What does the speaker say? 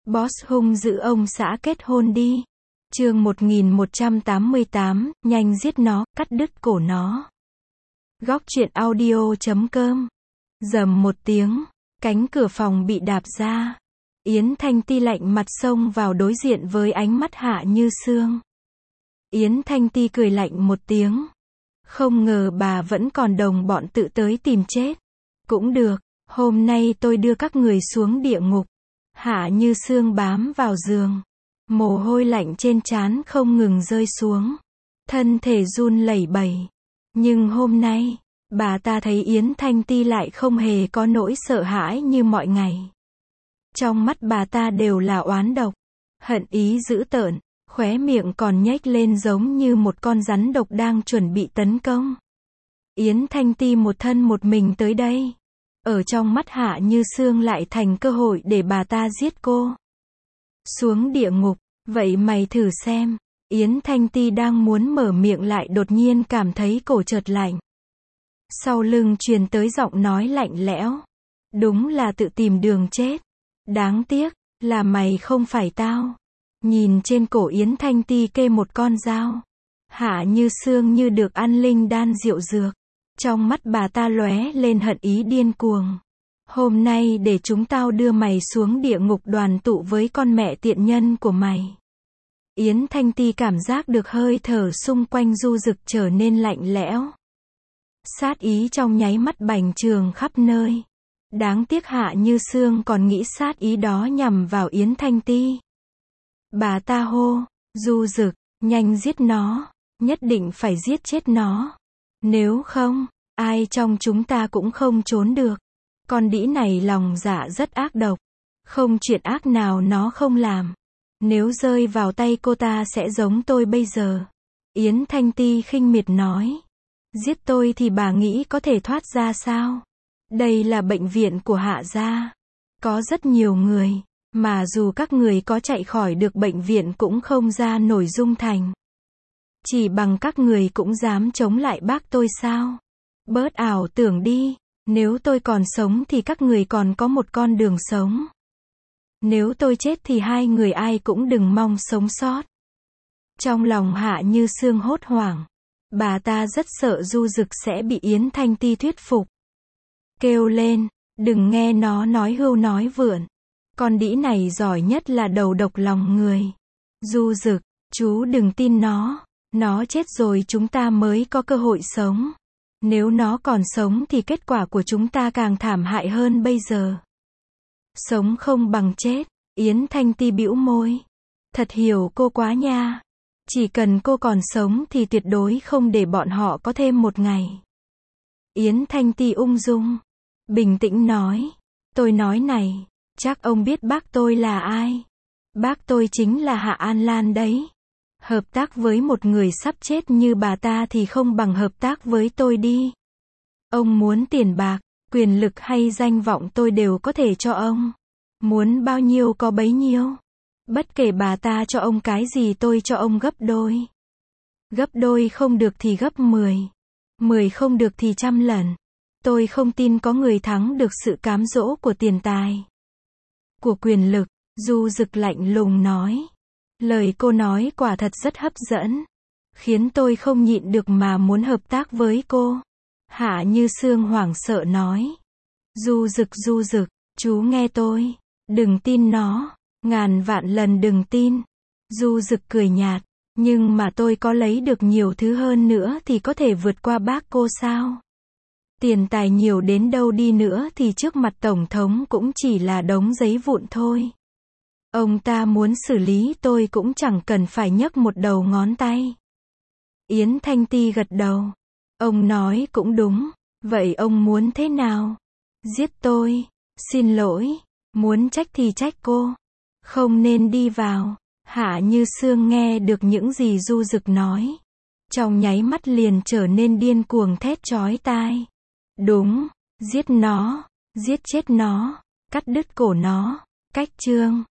Boss hung dữ ông xã kết hôn đi. Chương 1188, nhanh giết nó, cắt đứt cổ nó. Góc truyện audio.com. Rầm một tiếng, cánh cửa phòng bị đạp ra. Yến Thanh Ti lạnh mặt xông vào đối diện với ánh mắt Hạ Như Sương. Yến Thanh Ti cười lạnh một tiếng. Không ngờ bà vẫn còn đồng bọn tự tới tìm chết. Cũng được, hôm nay tôi đưa các người xuống địa ngục. Hạ Như Sương bám vào giường. Mồ hôi lạnh trên trán không ngừng rơi xuống. Thân thể run lẩy bẩy. Nhưng hôm nay, bà ta thấy Yến Thanh Ti lại không hề có nỗi sợ hãi như mọi ngày. Trong mắt bà ta đều là oán độc, hận ý dữ tợn, khóe miệng còn nhếch lên giống như một con rắn độc đang chuẩn bị tấn công. Yến Thanh Ti một thân một mình tới đây. Ở trong mắt Hạ Như Sương lại thành cơ hội để bà ta giết cô. Xuống địa ngục, vậy mày thử xem. Yến Thanh Ti đang muốn mở miệng lại đột nhiên cảm thấy cổ chợt lạnh. Sau lưng truyền tới giọng nói lạnh lẽo. Đúng là tự tìm đường chết. Đáng tiếc, là mày không phải tao. Nhìn trên cổ Yến Thanh Ti kê một con dao. Hạ Như Sương như được ăn linh đan diệu dược. Trong mắt bà ta lóe lên hận ý điên cuồng. Hôm nay để chúng tao đưa mày xuống địa ngục đoàn tụ với con mẹ tiện nhân của mày. Yến Thanh Ti cảm giác được hơi thở xung quanh Du Dực trở nên lạnh lẽo. Sát ý trong nháy mắt bành trướng khắp nơi. Đáng tiếc Hạ Như Sương còn nghĩ sát ý đó nhằm vào Yến Thanh Ti. Bà ta hô, Du Dực, nhanh giết nó, nhất định phải giết chết nó. Nếu không, ai trong chúng ta cũng không trốn được. Con đĩ này lòng dạ rất ác độc. Không chuyện ác nào nó không làm. Nếu rơi vào tay cô ta sẽ giống tôi bây giờ. Yến Thanh Ti khinh miệt nói. Giết tôi thì bà nghĩ có thể thoát ra sao? Đây là bệnh viện của Hạ gia. Có rất nhiều người, mà dù các người có chạy khỏi được bệnh viện cũng không ra nổi Dung Thành. Chỉ bằng các người cũng dám chống lại bác tôi sao? Bớt ảo tưởng đi, nếu tôi còn sống thì các người còn có một con đường sống. Nếu tôi chết thì hai người ai cũng đừng mong sống sót. Trong lòng Hạ Như Sương hốt hoảng. Bà ta rất sợ Du Dực sẽ bị Yến Thanh Ti thuyết phục. Kêu lên, đừng nghe nó nói hưu nói vượn. Con đĩ này giỏi nhất là đầu độc lòng người. Du Dực, chú đừng tin nó. Nó chết rồi chúng ta mới có cơ hội sống. Nếu nó còn sống thì kết quả của chúng ta càng thảm hại hơn bây giờ. Sống không bằng chết. Yến Thanh Ti bĩu môi. Thật hiểu cô quá nha. Chỉ cần cô còn sống thì tuyệt đối không để bọn họ có thêm một ngày. Yến Thanh Ti ung dung, bình tĩnh nói. Tôi nói này, chắc ông biết bác tôi là ai. Bác tôi chính là Hạ An Lan đấy. Hợp tác với một người sắp chết như bà ta thì không bằng hợp tác với tôi đi. Ông muốn tiền bạc, quyền lực hay danh vọng tôi đều có thể cho ông. Muốn bao nhiêu có bấy nhiêu. Bất kể bà ta cho ông cái gì tôi cho ông gấp đôi. Gấp đôi không được thì gấp 10. 10 không được thì 100 lần. Tôi không tin có người thắng được sự cám dỗ của tiền tài. Của quyền lực, Du Dực lạnh lùng nói. Lời cô nói quả thật rất hấp dẫn. Khiến tôi không nhịn được mà muốn hợp tác với cô. Hạ Như Sương hoảng sợ nói. Du Dực, chú nghe tôi. Đừng tin nó. Ngàn vạn lần đừng tin. Du Dực cười nhạt. Nhưng mà tôi có lấy được nhiều thứ hơn nữa thì có thể vượt qua bác cô sao? Tiền tài nhiều đến đâu đi nữa thì trước mặt Tổng thống cũng chỉ là đống giấy vụn thôi. Ông ta muốn xử lý tôi cũng chẳng cần phải nhấc một đầu ngón tay. Yến Thanh Ti gật đầu. Ông nói cũng đúng. Vậy ông muốn thế nào? Giết tôi. Xin lỗi. Muốn trách thì trách cô. Không nên đi vào. Hạ Như Sương nghe được những gì Du Dực nói. Trong nháy mắt liền trở nên điên cuồng thét chói tai. Đúng. Giết nó. Giết chết nó. Cắt đứt cổ nó. Cách chương.